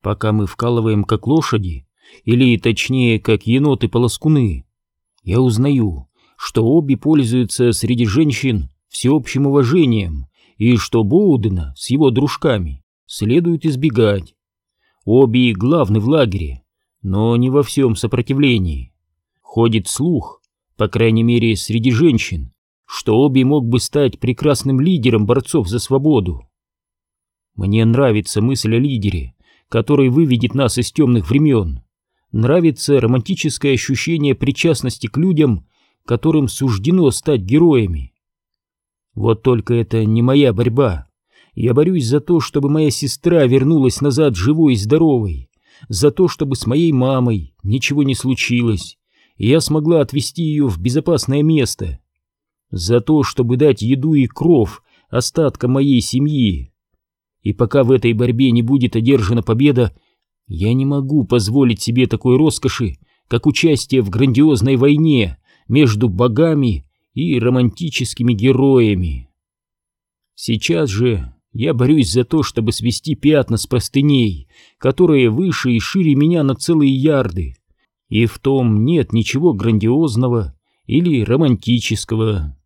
пока мы вкалываем как лошади, или точнее как еноты-полоскуны, я узнаю, что обе пользуются среди женщин всеобщим уважением и что Боудена с его дружками следует избегать. Обе главны в лагере, но не во всем сопротивлении. Ходит слух, по крайней мере среди женщин, что Оби мог бы стать прекрасным лидером борцов за свободу. Мне нравится мысль о лидере, который выведет нас из темных времен. Нравится романтическое ощущение причастности к людям, которым суждено стать героями. Вот только это не моя борьба. Я борюсь за то, чтобы моя сестра вернулась назад живой и здоровой, за то, чтобы с моей мамой ничего не случилось, и я смогла отвезти ее в безопасное место, за то, чтобы дать еду и кров остаткам моей семьи. И пока в этой борьбе не будет одержана победа, я не могу позволить себе такой роскоши, как участие в грандиозной войне между богами и романтическими героями. Сейчас же я борюсь за то, чтобы свести пятна с простыней, которые выше и шире меня на целые ярды, и в том нет ничего грандиозного или романтического.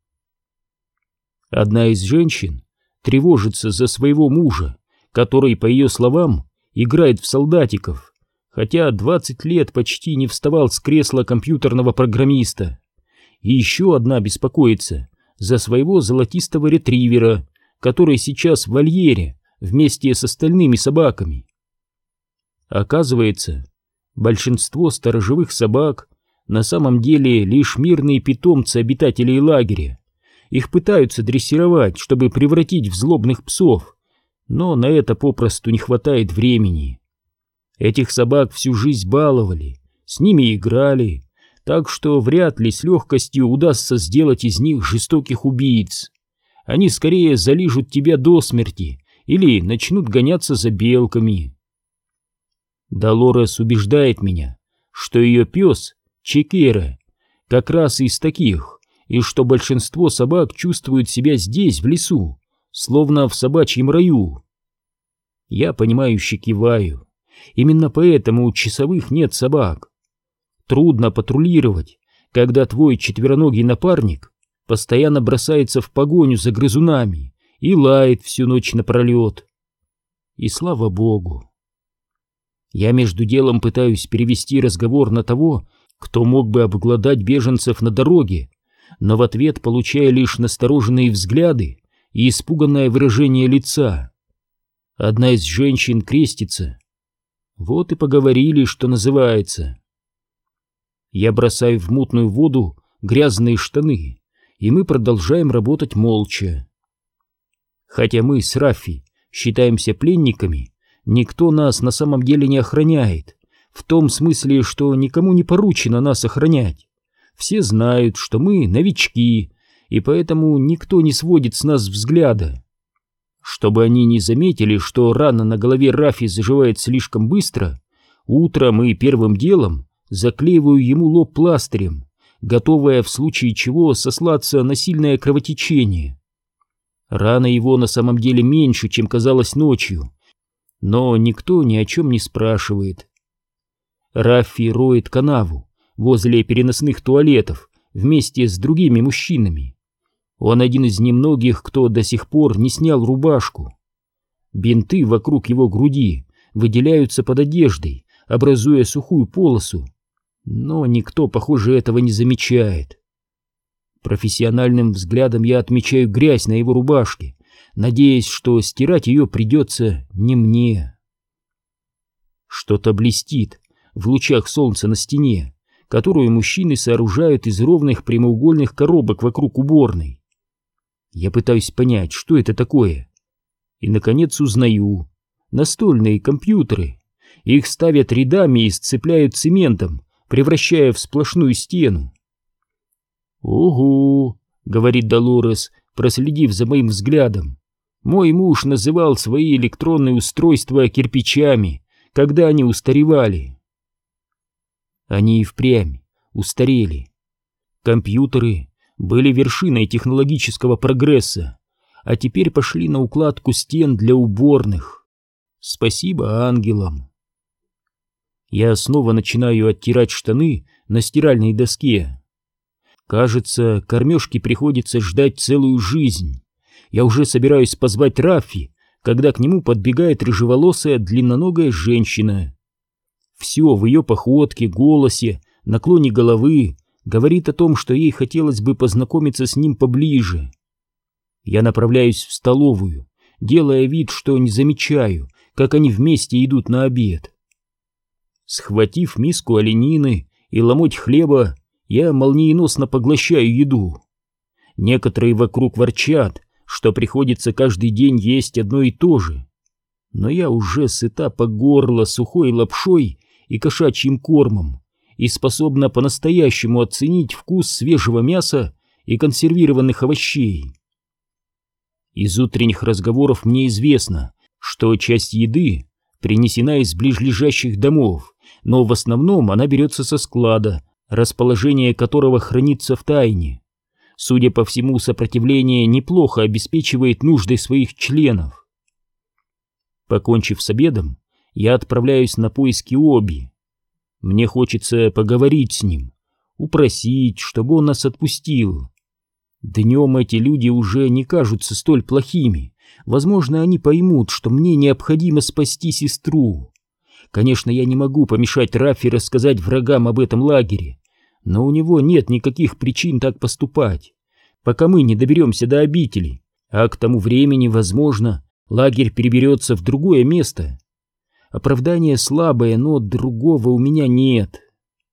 Одна из женщин тревожится за своего мужа, который, по ее словам, играет в солдатиков, хотя 20 лет почти не вставал с кресла компьютерного программиста. И еще одна беспокоится за своего золотистого ретривера, который сейчас в вольере вместе с остальными собаками. Оказывается, большинство сторожевых собак на самом деле лишь мирные питомцы обитателей лагеря. Их пытаются дрессировать, чтобы превратить в злобных псов, но на это попросту не хватает времени. Этих собак всю жизнь баловали, с ними играли, так что вряд ли с легкостью удастся сделать из них жестоких убийц. Они скорее залижут тебя до смерти или начнут гоняться за белками. Долорес убеждает меня, что ее пес, Чекера, как раз из таких, и что большинство собак чувствуют себя здесь, в лесу, словно в собачьем раю. Я понимающе киваю. Именно поэтому у часовых нет собак. Трудно патрулировать, когда твой четвероногий напарник постоянно бросается в погоню за грызунами и лает всю ночь напролет. И слава богу. Я между делом пытаюсь перевести разговор на того, кто мог бы обглодать беженцев на дороге, но в ответ получаю лишь настороженные взгляды и испуганное выражение лица. Одна из женщин крестится. Вот и поговорили, что называется. Я бросаю в мутную воду грязные штаны, и мы продолжаем работать молча. Хотя мы с Раффи считаемся пленниками, никто нас на самом деле не охраняет, в том смысле, что никому не поручено нас охранять. Все знают, что мы новички, и поэтому никто не сводит с нас взгляда. Чтобы они не заметили, что рана на голове Раффи заживает слишком быстро, утром и первым делом заклеиваю ему лоб пластырем, готовая в случае чего сослаться на сильное кровотечение. Рана его на самом деле меньше, чем казалось ночью, но никто ни о чем не спрашивает. Раффи роет канаву возле переносных туалетов вместе с другими мужчинами. Он один из немногих, кто до сих пор не снял рубашку. Бинты вокруг его груди выделяются под одеждой, образуя сухую полосу, но никто, похоже, этого не замечает. Профессиональным взглядом я отмечаю грязь на его рубашке, надеясь, что стирать ее придется не мне. Что-то блестит в лучах солнца на стене, которую мужчины сооружают из ровных прямоугольных коробок вокруг уборной. Я пытаюсь понять, что это такое, и, наконец, узнаю. Настольные компьютеры. Их ставят рядами и сцепляют цементом, превращая в сплошную стену. «Угу», — говорит Долорес, проследив за моим взглядом. «Мой муж называл свои электронные устройства кирпичами, когда они устаревали». Они и впрямь устарели. Компьютеры были вершиной технологического прогресса, а теперь пошли на укладку стен для уборных. Спасибо ангелам. Я снова начинаю оттирать штаны на стиральной доске. Кажется, кормежке приходится ждать целую жизнь. Я уже собираюсь позвать Раффи, когда к нему подбегает рыжеволосая длинноногая женщина. Все в ее походке, голосе, наклоне головы говорит о том, что ей хотелось бы познакомиться с ним поближе. Я направляюсь в столовую, делая вид, что не замечаю, как они вместе идут на обед. Схватив миску оленины и ломоть хлеба, я молниеносно поглощаю еду. Некоторые вокруг ворчат, что приходится каждый день есть одно и то же. Но я уже сыта по горло сухой лапшой и кошачьим кормом и способна по-настоящему оценить вкус свежего мяса и консервированных овощей. Из утренних разговоров мне известно, что часть еды принесена из ближлежащих домов, но в основном она берется со склада, расположение которого хранится в тайне. Судя по всему, сопротивление неплохо обеспечивает нужды своих членов. Покончив с обедом, я отправляюсь на поиски Оби. Мне хочется поговорить с ним, упросить, чтобы он нас отпустил. Днем эти люди уже не кажутся столь плохими. Возможно, они поймут, что мне необходимо спасти сестру. Конечно, я не могу помешать Раффи рассказать врагам об этом лагере, но у него нет никаких причин так поступать, пока мы не доберемся до обители, а к тому времени, возможно, лагерь переберется в другое место. Оправдание слабое, но другого у меня нет.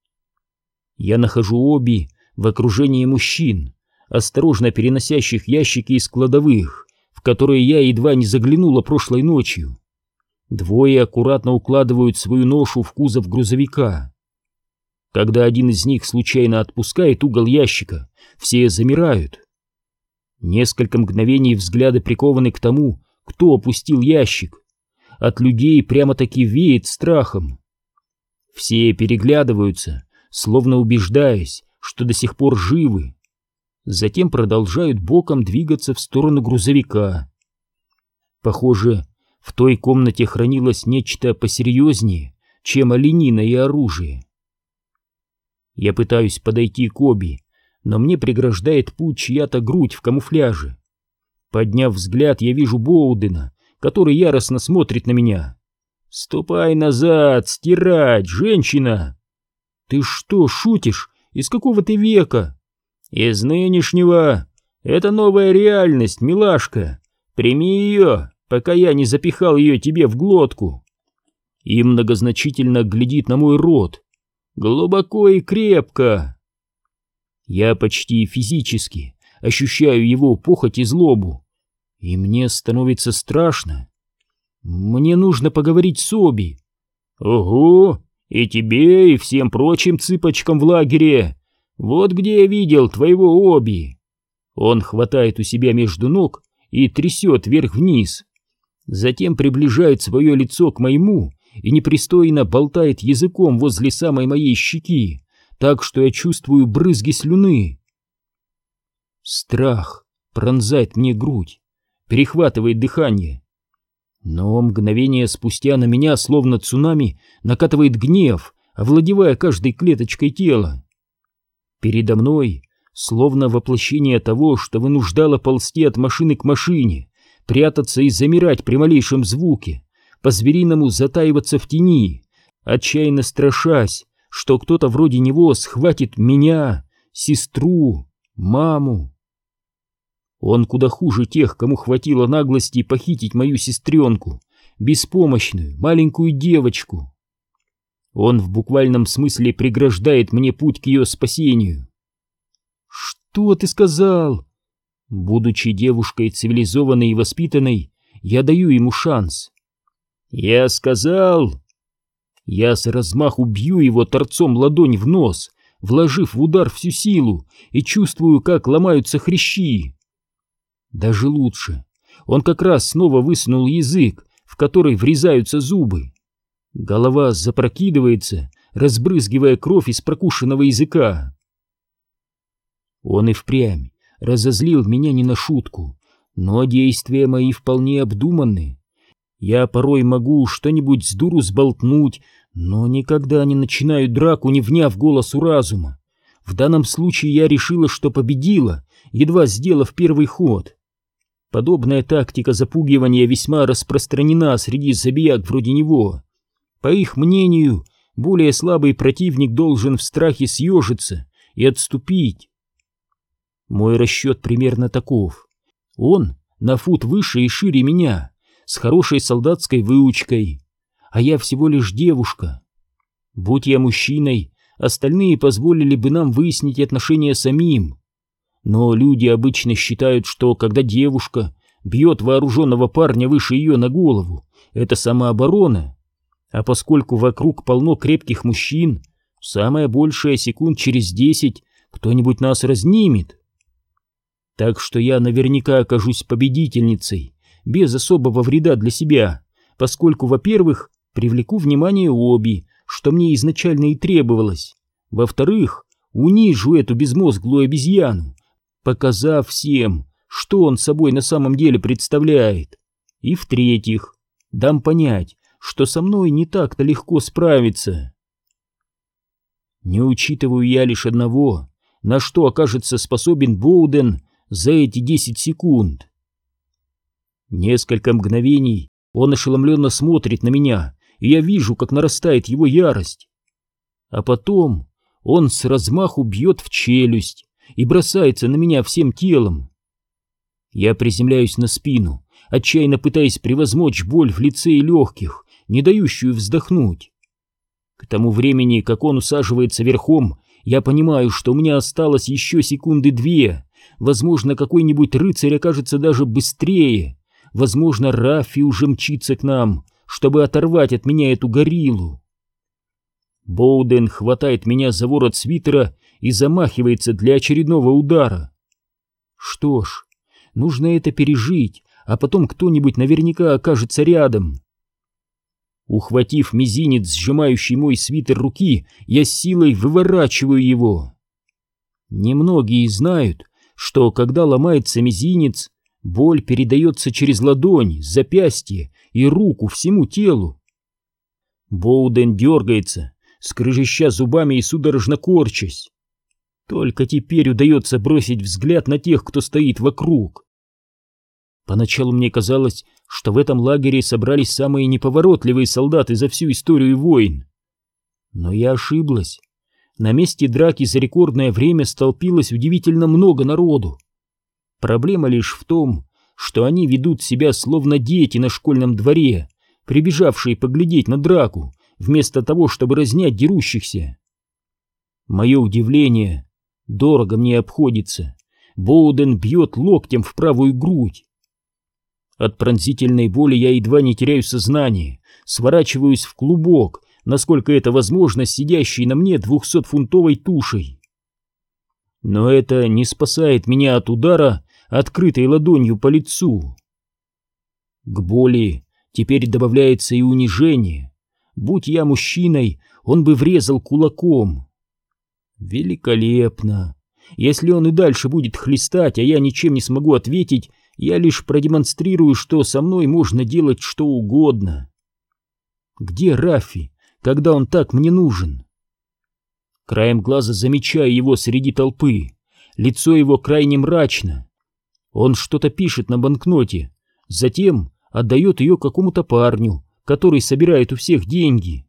Я нахожу Оби в окружении мужчин, осторожно переносящих ящики из кладовых, в которые я едва не заглянула прошлой ночью. Двое аккуратно укладывают свою ношу в кузов грузовика. Когда один из них случайно отпускает угол ящика, все замирают. Несколько мгновений взгляды прикованы к тому, кто опустил ящик. От людей прямо-таки веет страхом. Все переглядываются, словно убеждаясь, что до сих пор живы. Затем продолжают боком двигаться в сторону грузовика. Похоже, в той комнате хранилось нечто посерьезнее, чем оленина и оружие. Я пытаюсь подойти к Оби, но мне преграждает путь чья-то грудь в камуфляже. Подняв взгляд, я вижу Боудена, который яростно смотрит на меня. «Ступай назад, стирать, женщина!» «Ты что, шутишь? Из какого ты века?» «Из нынешнего. Это новая реальность, милашка. Прими ее, пока я не запихал ее тебе в глотку». И многозначительно глядит на мой рот. Глубоко и крепко. Я почти физически ощущаю его похоть и злобу, и мне становится страшно. Мне нужно поговорить с Оби. Ого, и тебе, и всем прочим цыпочкам в лагере. Вот где я видел твоего Оби. Он хватает у себя между ног и трясет вверх-вниз. Затем приближает свое лицо к моему и непристойно болтает языком возле самой моей щеки, так что я чувствую брызги слюны. Страх пронзает мне грудь, перехватывает дыхание. Но мгновение спустя на меня, словно цунами, накатывает гнев, овладевая каждой клеточкой тела. Передо мной, словно воплощение того, что вынуждало ползти от машины к машине, прятаться и замирать при малейшем звуке, по-звериному затаиваться в тени, отчаянно страшась, что кто-то вроде него схватит меня, сестру, маму. Он куда хуже тех, кому хватило наглости похитить мою сестренку, беспомощную маленькую девочку. Он в буквальном смысле преграждает мне путь к ее спасению. «Что ты сказал?» Будучи девушкой цивилизованной и воспитанной, я даю ему шанс. «Я сказал...» Я с размаху бью его торцом ладонь в нос, вложив в удар всю силу, и чувствую, как ломаются хрящи. Даже лучше. Он как раз снова высунул язык, в который врезаются зубы. Голова запрокидывается, разбрызгивая кровь из прокушенного языка. Он и впрямь разозлил меня не на шутку, но действия мои вполне обдуманны. Я порой могу что-нибудь с дуру сболтнуть, но никогда не начинаю драку, не вняв голосу разума. В данном случае я решила, что победила, едва сделав первый ход. Подобная тактика запугивания весьма распространена среди забияк вроде него. По их мнению, более слабый противник должен в страхе съежиться и отступить. Мой расчет примерно таков. Он на фут выше и шире меня, с хорошей солдатской выучкой, а я всего лишь девушка. Будь я мужчиной, остальные позволили бы нам выяснить отношения самим. Но люди обычно считают, что когда девушка бьет вооруженного парня выше ее на голову, это самооборона. А поскольку вокруг полно крепких мужчин, самое большее секунд через 10 кто-нибудь нас разнимет. Так что я наверняка окажусь победительницей, без особого вреда для себя, поскольку, во-первых, привлеку внимание Оби, что мне изначально и требовалось, во-вторых, унижу эту безмозглую обезьяну, показав всем, что он собой на самом деле представляет, и в-третьих, дам понять, что со мной не так-то легко справиться. Не учитываю я лишь одного, на что окажется способен Боуден за эти 10 секунд. Несколько мгновений он ошеломленно смотрит на меня, и я вижу, как нарастает его ярость. А потом он с размаху бьет в челюсть и бросается на меня всем телом. Я приземляюсь на спину, отчаянно пытаясь превозмочь боль в лице и легких, не дающую вздохнуть. К тому времени, как он усаживается верхом, я понимаю, что у меня осталось еще секунды 2. Возможно, какой-нибудь рыцарь окажется даже быстрее. Возможно, Раффи уже мчится к нам, чтобы оторвать от меня эту гориллу. Боуден хватает меня за ворот свитера и замахивается для очередного удара. Что ж, нужно это пережить, а потом кто-нибудь наверняка окажется рядом. Ухватив мизинец, сжимающий мой свитер руки, я с силой выворачиваю его. Немногие знают, что когда ломается мизинец, боль передается через ладонь, запястье и руку всему телу. Боуден дергается, скрежеща зубами и судорожно корчась. Только теперь удается бросить взгляд на тех, кто стоит вокруг. Поначалу мне казалось, что в этом лагере собрались самые неповоротливые солдаты за всю историю войн. Но я ошиблась. На месте драки за рекордное время столпилось удивительно много народу. Проблема лишь в том, что они ведут себя словно дети на школьном дворе, прибежавшие поглядеть на драку, вместо того, чтобы разнять дерущихся. Мое удивление дорого мне обходится. Боуден бьет локтем в правую грудь. От пронзительной боли я едва не теряю сознание, сворачиваюсь в клубок, насколько это возможно, сидящей на мне 200-фунтовой тушей. Но это не спасает меня от удара, открытой ладонью по лицу. К боли теперь добавляется и унижение. Будь я мужчиной, он бы врезал кулаком. Великолепно. Если он и дальше будет хлестать, а я ничем не смогу ответить, я лишь продемонстрирую, что со мной можно делать что угодно. Где Раффи, когда он так мне нужен? Краем глаза замечаю его среди толпы. Лицо его крайне мрачно. Он что-то пишет на банкноте, затем отдает ее какому-то парню, который собирает у всех деньги.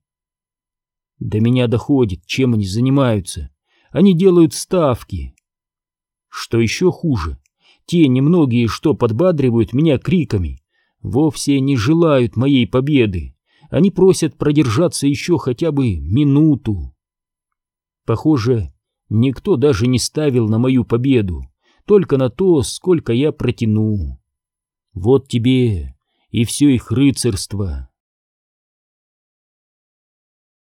До меня доходит, чем они занимаются. Они делают ставки. Что еще хуже, те немногие, что подбадривают меня криками, вовсе не желают моей победы. Они просят продержаться еще хотя бы минуту. Похоже, никто даже не ставил на мою победу, только на то, сколько я протяну. Вот тебе и все их рыцарство.